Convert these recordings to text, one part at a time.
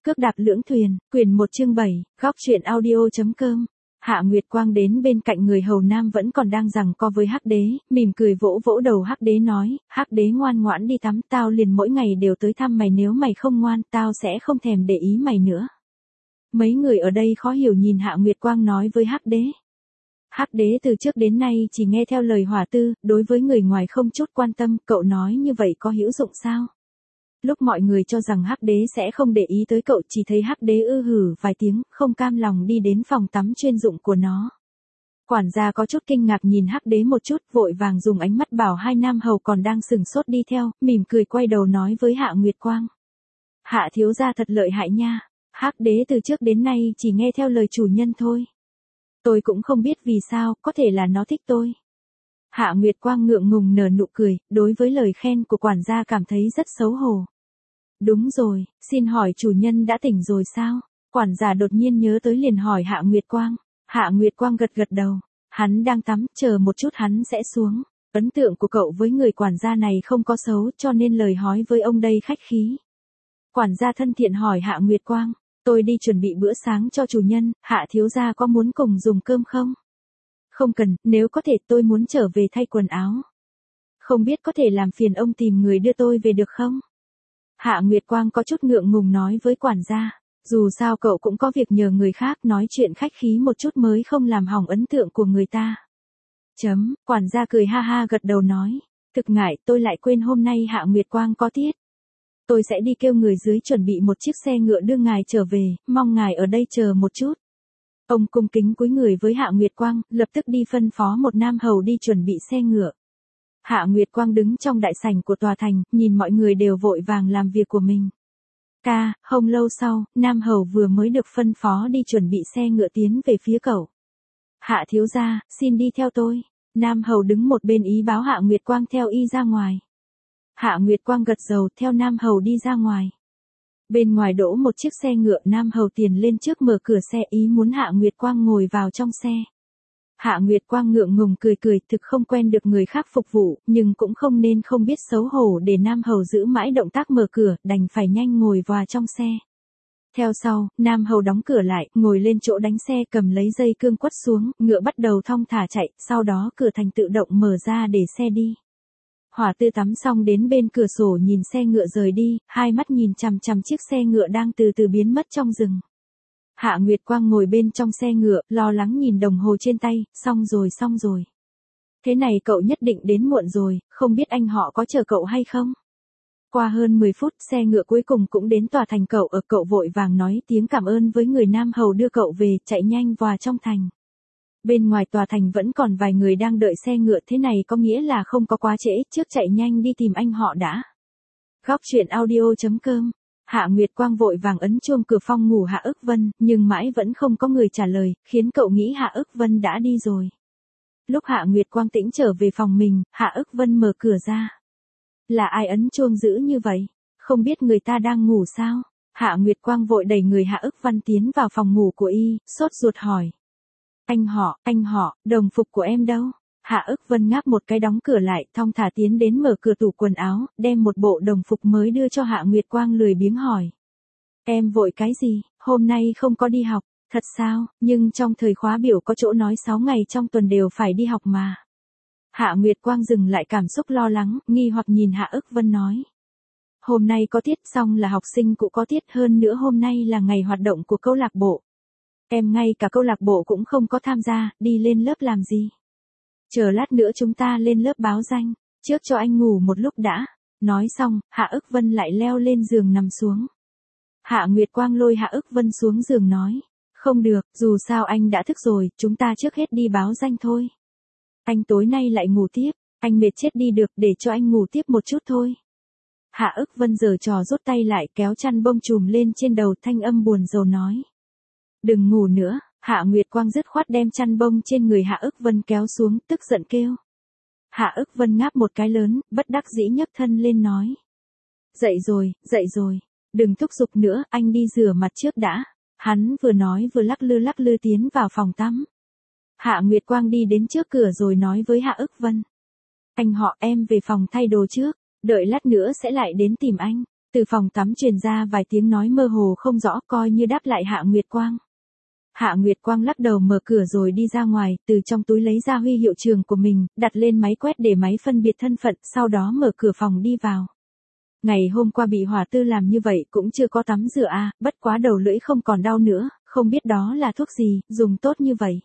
Cước đạp lưỡng thuyền, quyển 1 chương 7, góc truyện audio.com. Hạ Nguyệt Quang đến bên cạnh người hầu nam vẫn còn đang giằng co với Hắc Đế, mỉm cười vỗ vỗ đầu Hắc Đế nói, Hắc Đế ngoan ngoãn đi tắm, tao liền mỗi ngày đều tới thăm mày, nếu mày không ngoan, tao sẽ không thèm để ý mày nữa. Mấy người ở đây khó hiểu nhìn Hạ Nguyệt Quang nói với Hắc Đế. Hắc Đế từ trước đến nay chỉ nghe theo lời Hỏa Tư, đối với người ngoài không chút quan tâm, cậu nói như vậy có hữu dụng sao? Lúc mọi người cho rằng Hắc Đế sẽ không để ý tới cậu, chỉ thấy Hắc Đế hử vài tiếng, không cam lòng đi đến phòng tắm chuyên dụng của nó. Quản gia có chút kinh ngạc nhìn Hắc Đế một chút, vội vàng dùng ánh mắt bảo hai nam hầu còn đang sừng sốt đi theo, mỉm cười quay đầu nói với Hạ Nguyệt Quang. Hạ thiếu gia thật lợi hại nha, Hắc Đế từ trước đến nay chỉ nghe theo lời chủ nhân thôi. Tôi cũng không biết vì sao, có thể là nó thích tôi. Hạ Nguyệt Quang ngượng ngùng nở nụ cười, đối với lời khen của quản gia cảm thấy rất xấu hổ. Đúng rồi, xin hỏi chủ nhân đã tỉnh rồi sao? Quản gia đột nhiên nhớ tới liền hỏi Hạ Nguyệt Quang. Hạ Nguyệt Quang gật gật đầu. Hắn đang tắm, chờ một chút hắn sẽ xuống. Ấn tượng của cậu với người quản gia này không có xấu, cho nên lời hỏi với ông đây khách khí. Quản gia thân thiện hỏi Hạ Nguyệt Quang. Tôi đi chuẩn bị bữa sáng cho chủ nhân, Hạ thiếu gia có muốn cùng dùng cơm không? Không cần, nếu có thể tôi muốn trở về thay quần áo. Không biết có thể làm phiền ông tìm người đưa tôi về được không? Hạ Nguyệt Quang có chút ngượng ngùng nói với quản gia. Dù sao cậu cũng có việc nhờ người khác, nói chuyện khách khí một chút mới không làm hỏng ấn tượng của người ta. Quản gia cười ha ha gật đầu nói. Thực ngại, tôi lại quên hôm nay Hạ Nguyệt Quang có tiết. Tôi sẽ đi kêu người dưới chuẩn bị một chiếc xe ngựa đưa ngài trở về, mong ngài ở đây chờ một chút. Ông cung kính cúi người với Hạ Nguyệt Quang, lập tức đi phân phó một nam hầu đi chuẩn bị xe ngựa. Hạ Nguyệt Quang đứng trong đại sảnh của tòa thành, nhìn mọi người đều vội vàng làm việc của mình. Không lâu sau, nam hầu vừa mới được phân phó đi chuẩn bị xe ngựa tiến về phía cậu. Hạ thiếu gia, xin đi theo tôi. Nam hầu đứng một bên ý báo Hạ Nguyệt Quang theo y ra ngoài. Hạ Nguyệt Quang gật đầu theo nam hầu đi ra ngoài. Bên ngoài đỗ một chiếc xe ngựa, nam hầu tiền lên trước mở cửa xe ý muốn Hạ Nguyệt Quang ngồi vào trong xe. Hạ Nguyệt Quang ngượng ngùng cười cười, thực không quen được người khác phục vụ, nhưng cũng không nên không biết xấu hổ để nam hầu giữ mãi động tác mở cửa, đành phải nhanh ngồi vào trong xe. Theo sau, nam hầu đóng cửa lại, ngồi lên chỗ đánh xe, cầm lấy dây cương quất xuống, ngựa bắt đầu thong thả chạy, sau đó cửa thành tự động mở ra để xe đi. Hỏa Tư tắm xong đến bên cửa sổ nhìn xe ngựa rời đi, hai mắt nhìn chằm chằm chiếc xe ngựa đang từ từ biến mất trong rừng. Hạ Nguyệt Quang ngồi bên trong xe ngựa, lo lắng nhìn đồng hồ trên tay, xong rồi. Thế này cậu nhất định đến muộn rồi, không biết anh họ có chờ cậu hay không? Qua hơn 10 phút, xe ngựa cuối cùng cũng đến tòa thành cậu ở, cậu vội vàng nói tiếng cảm ơn với người nam hầu đưa cậu về, chạy nhanh vào trong thành. Bên ngoài tòa thành vẫn còn vài người đang đợi xe ngựa, thế này có nghĩa là không có quá trễ, trước chạy nhanh đi tìm anh họ đã. Góc truyện audio.com. Hạ Nguyệt Quang vội vàng ấn chuông cửa phòng ngủ Hạ Ức Vân, nhưng mãi vẫn không có người trả lời, khiến cậu nghĩ Hạ Ức Vân đã đi rồi. Lúc Hạ Nguyệt Quang tĩnh trở về phòng mình, Hạ Ức Vân mở cửa ra. Là ai ấn chuông dữ như vậy? Không biết người ta đang ngủ sao? Hạ Nguyệt Quang vội đẩy người Hạ Ức Vân tiến vào phòng ngủ của y, sốt ruột hỏi. Anh họ, đồng phục của em đâu? Hạ Ức Vân ngáp một cái đóng cửa lại, thong thả tiến đến mở cửa tủ quần áo, đem một bộ đồng phục mới đưa cho Hạ Nguyệt Quang lười biếng hỏi. Em vội cái gì, hôm nay không có đi học, thật sao, nhưng trong thời khóa biểu có chỗ nói 6 ngày trong tuần đều phải đi học mà. Hạ Nguyệt Quang dừng lại cảm xúc lo lắng, nghi hoặc nhìn Hạ Ức Vân nói. Hôm nay có tiết, xong là học sinh cũng có tiết, hơn nữa hôm nay là ngày hoạt động của câu lạc bộ. Em ngay cả câu lạc bộ cũng không có tham gia, đi lên lớp làm gì? Chờ lát nữa chúng ta lên lớp báo danh, trước cho anh ngủ một lúc đã. Nói xong, Hạ Ức Vân lại leo lên giường nằm xuống. Hạ Nguyệt Quang lôi Hạ Ức Vân xuống giường nói, không được, dù sao anh đã thức rồi, chúng ta trước hết đi báo danh thôi. Anh tối nay lại ngủ tiếp, anh mệt chết đi được, để cho anh ngủ tiếp một chút thôi. Hạ Ức Vân giở trò rút tay lại, kéo chăn bông trùm lên trên đầu, thanh âm buồn rầu nói. Đừng ngủ nữa. Hạ Nguyệt Quang dứt khoát đem chăn bông trên người Hạ Ức Vân kéo xuống, tức giận kêu. Hạ Ức Vân ngáp một cái lớn, bất đắc dĩ nhấc thân lên nói. Dậy rồi, đừng thúc giục nữa, anh đi rửa mặt trước đã. Hắn vừa nói vừa lắc lư tiến vào phòng tắm. Hạ Nguyệt Quang đi đến trước cửa rồi nói với Hạ Ức Vân. Anh họ, em về phòng thay đồ trước, đợi lát nữa sẽ lại đến tìm anh. Từ phòng tắm truyền ra vài tiếng nói mơ hồ không rõ, coi như đáp lại Hạ Nguyệt Quang. Hạ Nguyệt Quang lắc đầu mở cửa rồi đi ra ngoài, từ trong túi lấy ra huy hiệu trường của mình, đặt lên máy quét để máy phân biệt thân phận, sau đó mở cửa phòng đi vào. Ngày hôm qua bị hỏa tư làm như vậy cũng chưa có tắm rửa bất quá đầu lưỡi không còn đau nữa, không biết đó là thuốc gì, dùng tốt như vậy.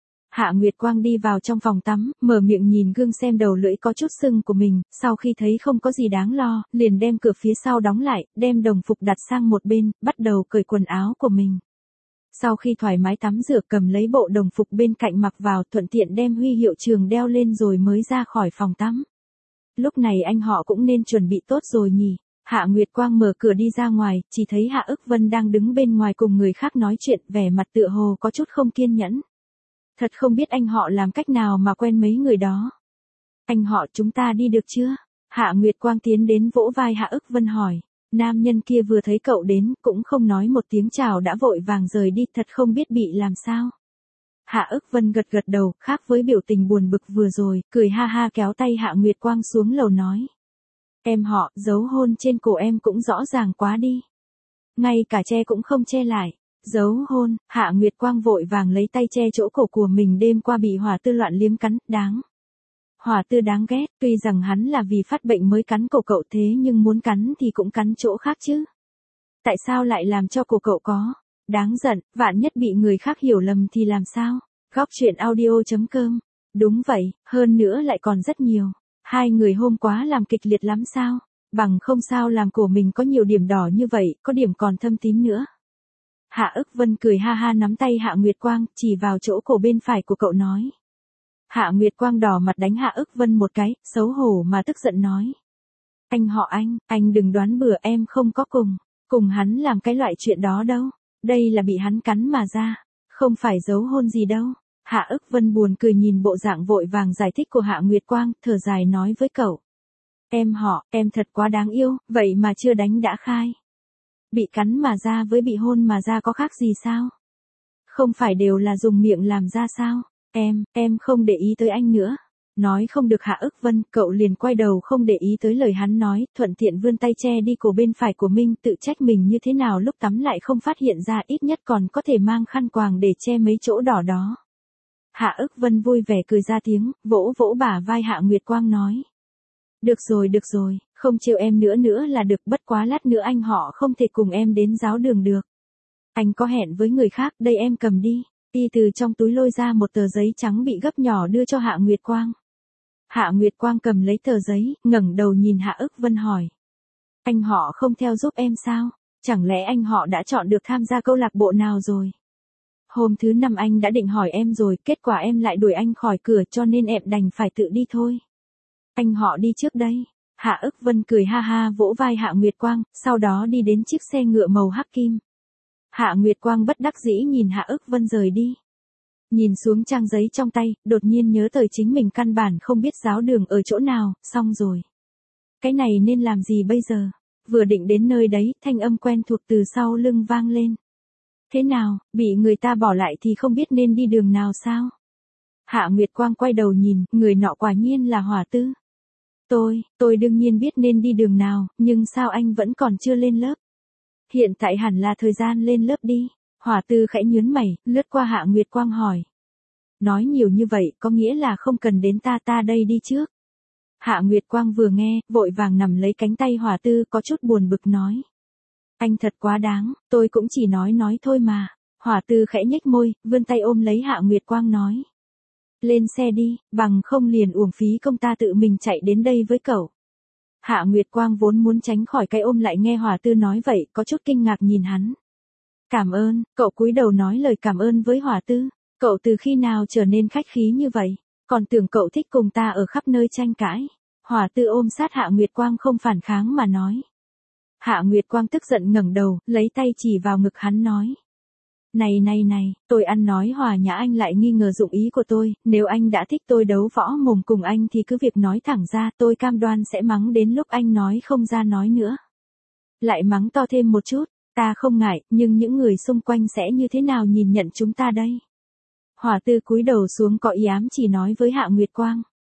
Hạ Nguyệt Quang đi vào trong phòng tắm, mở miệng nhìn gương xem đầu lưỡi có chút sưng của mình, sau khi thấy không có gì đáng lo, liền đem cửa phía sau đóng lại, đem đồng phục đặt sang một bên, bắt đầu cởi quần áo của mình. Sau khi thoải mái tắm rửa cầm lấy bộ đồng phục bên cạnh mặc vào, thuận tiện đem huy hiệu trường đeo lên rồi mới ra khỏi phòng tắm. Lúc này anh họ cũng nên chuẩn bị tốt rồi nhỉ. Hạ Nguyệt Quang mở cửa đi ra ngoài, chỉ thấy Hạ Ức Vân đang đứng bên ngoài cùng người khác nói chuyện, vẻ mặt tựa hồ có chút không kiên nhẫn. Thật không biết anh họ làm cách nào mà quen mấy người đó. Anh họ, chúng ta đi được chưa? Hạ Nguyệt Quang tiến đến vỗ vai Hạ Ức Vân hỏi. Nam nhân kia vừa thấy cậu đến, cũng không nói một tiếng chào đã vội vàng rời đi, thật không biết bị làm sao. Hạ Ức Vân gật gật đầu, khác với biểu tình buồn bực vừa rồi, cười ha ha kéo tay Hạ Nguyệt Quang xuống lầu nói. Em họ, dấu hôn trên cổ em cũng rõ ràng quá đi. Ngay cả che cũng không che lại. Dấu hôn, Hạ Nguyệt Quang vội vàng lấy tay che chỗ cổ của mình, đêm qua bị hỏa tư loạn liếm cắn, đáng. Hỏa tư đáng ghét, tuy rằng hắn là vì phát bệnh mới cắn cổ cậu thế nhưng muốn cắn thì cũng cắn chỗ khác chứ. Tại sao lại làm cho cổ cậu có? Đáng giận, vạn nhất bị người khác hiểu lầm thì làm sao? Góc chuyện audio.com. Đúng vậy, hơn nữa lại còn rất nhiều. Hai người hôm quá làm kịch liệt lắm sao? Bằng không sao làm cổ mình có nhiều điểm đỏ như vậy, có điểm còn thâm tím nữa. Hạ Ức Vân cười ha ha nắm tay Hạ Nguyệt Quang, chỉ vào chỗ cổ bên phải của cậu nói. Hạ Nguyệt Quang đỏ mặt đánh Hạ Ức Vân một cái, xấu hổ mà tức giận nói. Anh họ anh đừng đoán bừa, em không có cùng hắn làm cái loại chuyện đó đâu. Đây là bị hắn cắn mà ra, không phải giấu hôn gì đâu. Hạ Ức Vân buồn cười nhìn bộ dạng vội vàng giải thích của Hạ Nguyệt Quang, thở dài nói với cậu. Em họ, em thật quá đáng yêu, vậy mà chưa đánh đã khai. Bị cắn mà ra với bị hôn mà ra có khác gì sao? Không phải đều là dùng miệng làm ra sao? Em không để ý tới anh nữa. Nói không được Hạ Ức Vân, cậu liền quay đầu không để ý tới lời hắn nói, thuận tiện vươn tay che đi cổ bên phải của mình, tự trách mình như thế nào lúc tắm lại không phát hiện ra, ít nhất còn có thể mang khăn quàng để che mấy chỗ đỏ đó. Hạ Ức Vân vui vẻ cười ra tiếng, vỗ vỗ bả vai Hạ Nguyệt Quang nói. Được rồi, không trêu em nữa là được, bất quá lát nữa anh họ không thể cùng em đến giáo đường được. Anh có hẹn với người khác, đây em cầm đi. Y từ trong túi lôi ra một tờ giấy trắng bị gấp nhỏ đưa cho Hạ Nguyệt Quang. Hạ Nguyệt Quang cầm lấy tờ giấy, ngẩng đầu nhìn Hạ Ức Vân hỏi. Anh họ không theo giúp em sao? Chẳng lẽ anh họ đã chọn được tham gia câu lạc bộ nào rồi? Hôm thứ 5 anh đã định hỏi em rồi, kết quả em lại đuổi anh khỏi cửa cho nên em đành phải tự đi thôi. Anh họ đi trước đây. Hạ Ức Vân cười ha ha vỗ vai Hạ Nguyệt Quang, sau đó đi đến chiếc xe ngựa màu hắc kim. Hạ Nguyệt Quang bất đắc dĩ nhìn Hạ Ức Vân rời đi. Nhìn xuống trang giấy trong tay, đột nhiên nhớ tới chính mình căn bản không biết giáo đường ở chỗ nào, xong rồi. Cái này nên làm gì bây giờ? Vừa định đến nơi đấy, thanh âm quen thuộc từ sau lưng vang lên. Thế nào, bị người ta bỏ lại thì không biết nên đi đường nào sao? Hạ Nguyệt Quang quay đầu nhìn, người nọ quả nhiên là Hỏa Tư. Tôi đương nhiên biết nên đi đường nào, nhưng sao anh vẫn còn chưa lên lớp? Hiện tại hẳn là thời gian lên lớp đi. Hỏa Tư khẽ nhướng mày, lướt qua Hạ Nguyệt Quang hỏi. Nói nhiều như vậy có nghĩa là không cần đến ta đây đi trước. Hạ Nguyệt Quang vừa nghe, vội vàng nằm lấy cánh tay Hỏa Tư có chút buồn bực nói. Anh thật quá đáng, tôi cũng chỉ nói thôi mà. Hỏa Tư khẽ nhếch môi, vươn tay ôm lấy Hạ Nguyệt Quang nói. Lên xe đi, bằng không liền uổng phí công ta tự mình chạy đến đây với cậu. Hạ Nguyệt Quang vốn muốn tránh khỏi cái ôm lại nghe Hỏa Tư nói vậy, có chút kinh ngạc nhìn hắn. Cảm ơn, cậu cúi đầu nói lời cảm ơn với Hỏa Tư. Cậu từ khi nào trở nên khách khí như vậy, còn tưởng cậu thích cùng ta ở khắp nơi tranh cãi. Hỏa Tư ôm sát Hạ Nguyệt Quang không phản kháng mà nói. Hạ Nguyệt Quang tức giận ngẩng đầu, lấy tay chỉ vào ngực hắn nói. Này, tôi ăn nói hòa nhã anh lại nghi ngờ dụng ý của tôi, nếu anh đã thích tôi đấu võ mồm cùng anh thì cứ việc nói thẳng ra, tôi cam đoan sẽ mắng đến lúc anh nói không ra nói nữa. Lại mắng to thêm một chút, ta không ngại, nhưng những người xung quanh sẽ như thế nào nhìn nhận chúng ta đây? Hỏa Tư cúi đầu xuống có ý ám chỉ nói với Hạ Nguyệt Quang.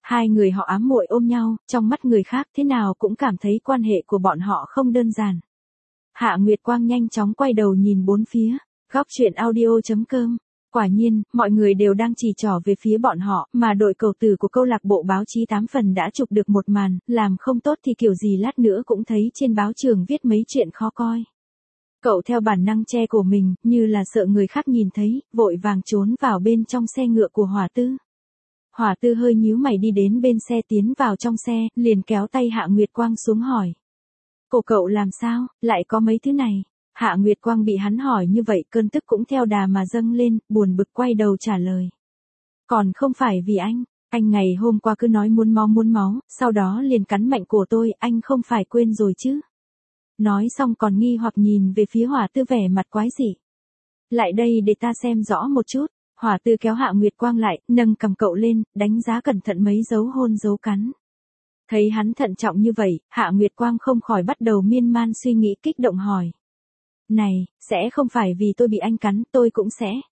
Hai người họ ám muội ôm nhau, trong mắt người khác thế nào cũng cảm thấy quan hệ của bọn họ không đơn giản. Hạ Nguyệt Quang nhanh chóng quay đầu nhìn bốn phía, góc chuyện audio.com. Quả nhiên, mọi người đều đang chỉ trỏ về phía bọn họ, mà đội cầu tử của câu lạc bộ báo chí 8 phần đã chụp được một màn, làm không tốt thì kiểu gì lát nữa cũng thấy trên báo trường viết mấy chuyện khó coi. Cậu theo bản năng che cổ mình, như là sợ người khác nhìn thấy, vội vàng trốn vào bên trong xe ngựa của Hỏa Tư. Hỏa Tư hơi nhíu mày đi đến bên xe tiến vào trong xe, liền kéo tay Hạ Nguyệt Quang xuống hỏi. Cổ cậu làm sao, lại có mấy thứ này? Hạ Nguyệt Quang bị hắn hỏi như vậy cơn tức cũng theo đà mà dâng lên, buồn bực quay đầu trả lời. Còn không phải vì anh ngày hôm qua cứ nói muốn máu, sau đó liền cắn mạnh cổ tôi, anh không phải quên rồi chứ? Nói xong còn nghi hoặc nhìn về phía Hỏa Tư vẻ mặt quái dị. Lại đây để ta xem rõ một chút. Hỏa Tư kéo Hạ Nguyệt Quang lại, nâng cầm cậu lên, đánh giá cẩn thận mấy dấu hôn dấu cắn. Thấy hắn thận trọng như vậy, Hạ Nguyệt Quang không khỏi bắt đầu miên man suy nghĩ kích động hỏi. Này, sẽ không phải vì tôi bị anh cắn, tôi cũng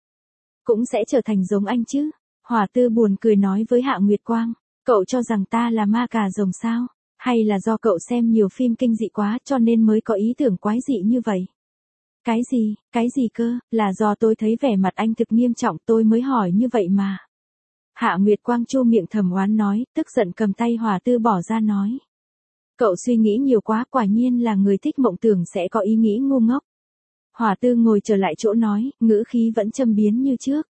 sẽ trở thành giống anh chứ? Hỏa Tư buồn cười nói với Hạ Nguyệt Quang, cậu cho rằng ta là ma cà rồng sao? Hay là do cậu xem nhiều phim kinh dị quá cho nên mới có ý tưởng quái dị như vậy? Cái gì cơ, là do tôi thấy vẻ mặt anh thực nghiêm trọng tôi mới hỏi như vậy mà. Hạ Nguyệt Quang chu miệng thầm oán nói, tức giận cầm tay Hỏa Tư bỏ ra nói. Cậu suy nghĩ nhiều quá, quả nhiên là người thích mộng tưởng sẽ có ý nghĩ ngu ngốc. Hỏa Tư ngồi trở lại chỗ nói, ngữ khí vẫn châm biếm như trước.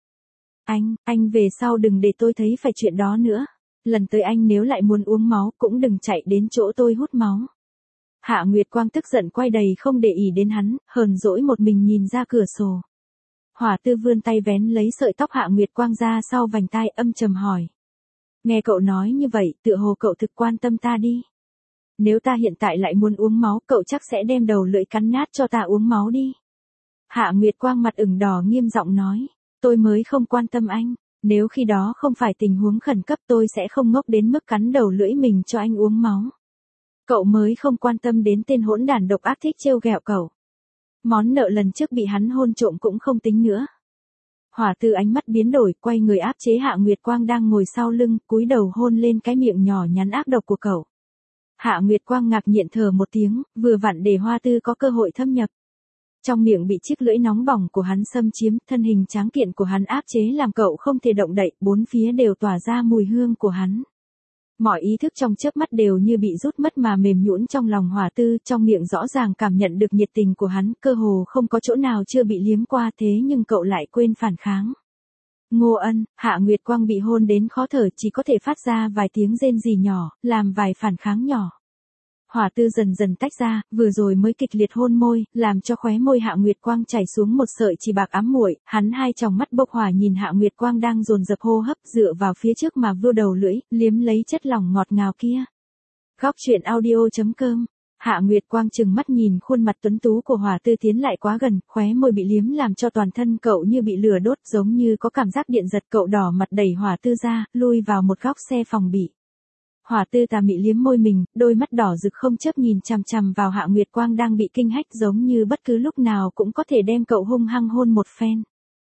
Anh về sau đừng để tôi thấy phải chuyện đó nữa. Lần tới anh nếu lại muốn uống máu cũng đừng chạy đến chỗ tôi hút máu. Hạ Nguyệt Quang tức giận quay đầy không để ý đến hắn, hờn dỗi một mình nhìn ra cửa sổ. Hỏa Tư vươn tay vén lấy sợi tóc Hạ Nguyệt Quang ra sau vành tai âm trầm hỏi. Nghe cậu nói như vậy, tựa hồ cậu thực quan tâm ta đi. Nếu ta hiện tại lại muốn uống máu, cậu chắc sẽ đem đầu lưỡi cắn nát cho ta uống máu đi. Hạ Nguyệt Quang mặt ửng đỏ nghiêm giọng nói, tôi mới không quan tâm anh, nếu khi đó không phải tình huống khẩn cấp tôi sẽ không ngốc đến mức cắn đầu lưỡi mình cho anh uống máu. Cậu mới không quan tâm đến tên hỗn đản độc ác thích trêu ghẹo cậu. Món nợ lần trước bị hắn hôn trộm cũng không tính nữa. Hỏa Tư ánh mắt biến đổi, quay người áp chế Hạ Nguyệt Quang đang ngồi sau lưng, cúi đầu hôn lên cái miệng nhỏ nhắn ác độc của cậu. Hạ Nguyệt Quang ngạc nhiên thở một tiếng, vừa vặn để Hỏa Tư có cơ hội thâm nhập. Trong miệng bị chiếc lưỡi nóng bỏng của hắn xâm chiếm, thân hình tráng kiện của hắn áp chế làm cậu không thể động đậy, bốn phía đều tỏa ra mùi hương của hắn. Mọi ý thức trong chớp mắt đều như bị rút mất mà mềm nhũn trong lòng Hỏa Tư, trong miệng rõ ràng cảm nhận được nhiệt tình của hắn, cơ hồ không có chỗ nào chưa bị liếm qua thế nhưng cậu lại quên phản kháng. Ngô Ân, Hạ Nguyệt Quang bị hôn đến khó thở chỉ có thể phát ra vài tiếng rên rỉ nhỏ, làm vài phản kháng nhỏ. Hỏa Tư dần dần tách ra, vừa rồi mới kịch liệt hôn môi, làm cho khóe môi Hạ Nguyệt Quang chảy xuống một sợi chỉ bạc ám muội, hắn hai tròng mắt bốc hỏa nhìn Hạ Nguyệt Quang đang dồn dập hô hấp, dựa vào phía trước mà vươn đầu lưỡi, liếm lấy chất lỏng ngọt ngào kia. Góc chuyện audio.com. Hạ Nguyệt Quang trừng mắt nhìn khuôn mặt tuấn tú của Hỏa Tư tiến lại quá gần, khóe môi bị liếm làm cho toàn thân cậu như bị lửa đốt, giống như có cảm giác điện giật, cậu đỏ mặt đẩy Hỏa Tư ra, lui vào một góc xe phòng bị. Hỏa Tư tà mị liếm môi mình, đôi mắt đỏ rực không chớp nhìn chằm chằm vào Hạ Nguyệt Quang đang bị kinh hách, giống như bất cứ lúc nào cũng có thể đem cậu hung hăng hôn một phen.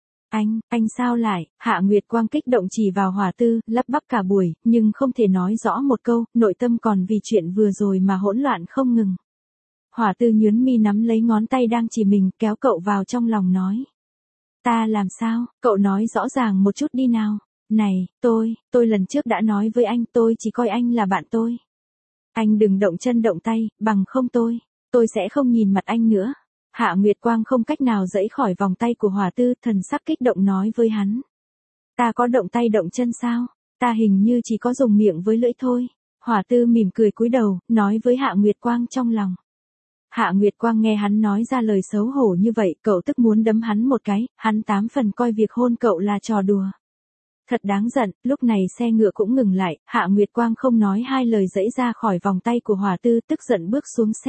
Anh sao lại? Hạ Nguyệt Quang kích động chỉ vào Hỏa Tư, lắp bắp cả buổi, nhưng không thể nói rõ một câu, nội tâm còn vì chuyện vừa rồi mà hỗn loạn không ngừng. Hỏa Tư nhướng mi nắm lấy ngón tay đang chỉ mình, kéo cậu vào trong lòng nói. Ta làm sao? Cậu nói rõ ràng một chút đi nào. Này, tôi lần trước đã nói với anh tôi chỉ coi anh là bạn tôi. Anh đừng động chân động tay, bằng không tôi sẽ không nhìn mặt anh nữa. Hạ Nguyệt Quang không cách nào giãy khỏi vòng tay của Hỏa Tư, thần sắc kích động nói với hắn. Ta có động tay động chân sao? Ta hình như chỉ có dùng miệng với lưỡi thôi. Hỏa Tư mỉm cười cúi đầu, nói với Hạ Nguyệt Quang trong lòng. Hạ Nguyệt Quang nghe hắn nói ra lời xấu hổ như vậy, cậu tức muốn đấm hắn một cái, hắn 8 phần coi việc hôn cậu là trò đùa. Thật đáng giận, lúc này xe ngựa cũng ngừng lại, Hạ Nguyệt Quang không nói hai lời giãy ra khỏi vòng tay của Hỏa Tư, tức giận bước xuống xe.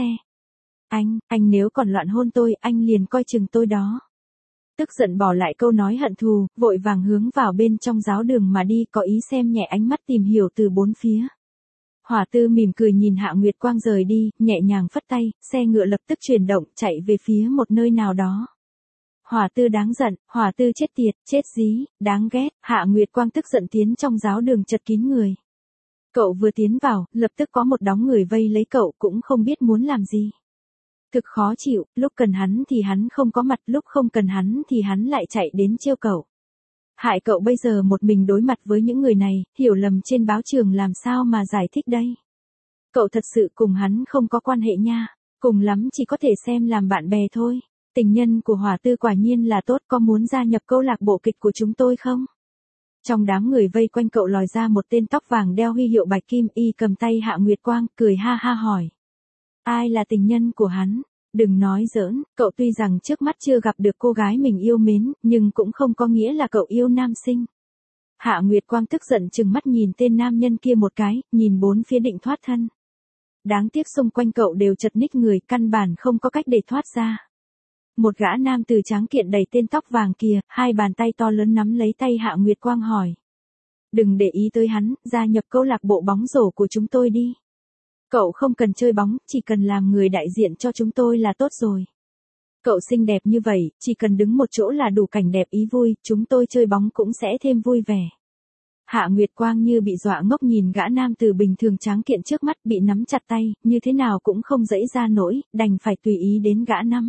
Anh nếu còn loạn hôn tôi, anh liền coi chừng tôi đó. Tức giận bỏ lại câu nói hận thù, vội vàng hướng vào bên trong giáo đường mà đi, có ý xem nhẹ ánh mắt tìm hiểu từ bốn phía. Hỏa Tư mỉm cười nhìn Hạ Nguyệt Quang rời đi, nhẹ nhàng phất tay, xe ngựa lập tức chuyển động, chạy về phía một nơi nào đó. Hỏa Tư đáng giận, Hỏa Tư chết tiệt, chết dí, đáng ghét, Hạ Nguyệt Quang tức giận tiến trong giáo đường chật kín người. Cậu vừa tiến vào, lập tức có một đống người vây lấy cậu cũng không biết muốn làm gì. Thực khó chịu, lúc cần hắn thì hắn không có mặt, lúc không cần hắn thì hắn lại chạy đến trêu cậu. Hại cậu bây giờ một mình đối mặt với những người này, hiểu lầm trên báo trường làm sao mà giải thích đây. Cậu thật sự cùng hắn không có quan hệ nha, cùng lắm chỉ có thể xem làm bạn bè thôi. Tình nhân của Hỏa Tư quả nhiên là tốt, có muốn gia nhập câu lạc bộ kịch của chúng tôi không? Trong đám người vây quanh cậu lòi ra một tên tóc vàng đeo huy hiệu bạch kim, y cầm tay Hạ Nguyệt Quang, cười ha ha hỏi. Ai là tình nhân của hắn? Đừng nói giỡn, cậu tuy rằng trước mắt chưa gặp được cô gái mình yêu mến, nhưng cũng không có nghĩa là cậu yêu nam sinh. Hạ Nguyệt Quang tức giận trừng mắt nhìn tên nam nhân kia một cái, nhìn bốn phía định thoát thân. Đáng tiếc xung quanh cậu đều chật ních người, căn bản không có cách để thoát ra. Một gã nam từ tráng kiện đẩy tên tóc vàng kia, hai bàn tay to lớn nắm lấy tay Hạ Nguyệt Quang hỏi. Đừng để ý tới hắn, gia nhập câu lạc bộ bóng rổ của chúng tôi đi. Cậu không cần chơi bóng, chỉ cần làm người đại diện cho chúng tôi là tốt rồi. Cậu xinh đẹp như vậy, chỉ cần đứng một chỗ là đủ cảnh đẹp ý vui, chúng tôi chơi bóng cũng sẽ thêm vui vẻ. Hạ Nguyệt Quang như bị dọa ngốc nhìn gã nam từ bình thường tráng kiện trước mắt, bị nắm chặt tay, như thế nào cũng không dãy ra nổi, đành phải tùy ý đến gã nắm.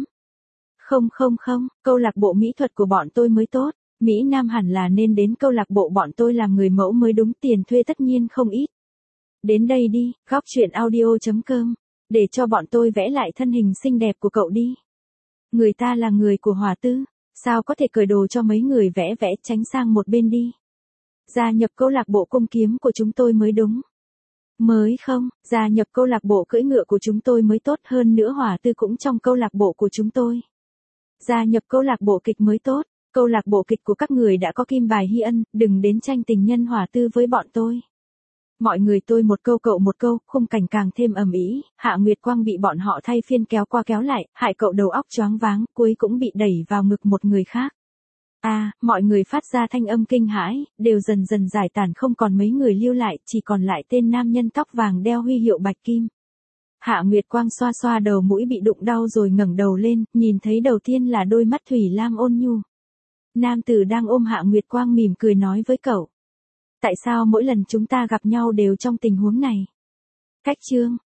Không, câu lạc bộ mỹ thuật của bọn tôi mới tốt, Mỹ Nam hẳn là nên đến câu lạc bộ bọn tôi làm người mẫu mới đúng, tiền thuê tất nhiên không ít. Đến đây đi, góc truyện audio.com, để cho bọn tôi vẽ lại thân hình xinh đẹp của cậu đi. Người ta là người của Hỏa Tư, sao có thể cởi đồ cho mấy người vẽ, tránh sang một bên đi. Gia nhập câu lạc bộ cung kiếm của chúng tôi mới đúng. Mới không, gia nhập câu lạc bộ cưỡi ngựa của chúng tôi mới tốt, hơn nữa Hỏa Tư cũng trong câu lạc bộ của chúng tôi. Gia nhập câu lạc bộ kịch mới tốt, câu lạc bộ kịch của các người đã có kim bài Hy Ân, đừng đến tranh tình nhân Hỏa Tư với bọn tôi. Mọi người tôi một câu cậu một câu, khung cảnh càng thêm ầm ĩ. Hạ Nguyệt Quang bị bọn họ thay phiên kéo qua kéo lại, hại cậu đầu óc choáng váng, cuối cũng bị đẩy vào ngực một người khác. Mọi người phát ra thanh âm kinh hãi, đều dần dần giải tản, không còn mấy người lưu lại, chỉ còn lại tên nam nhân tóc vàng đeo huy hiệu bạch kim. Hạ Nguyệt Quang xoa xoa đầu mũi bị đụng đau rồi ngẩng đầu lên, nhìn thấy đầu tiên là đôi mắt thủy lam ôn nhu. Nam tử đang ôm Hạ Nguyệt Quang mỉm cười nói với cậu. Tại sao mỗi lần chúng ta gặp nhau đều trong tình huống này? Cách chương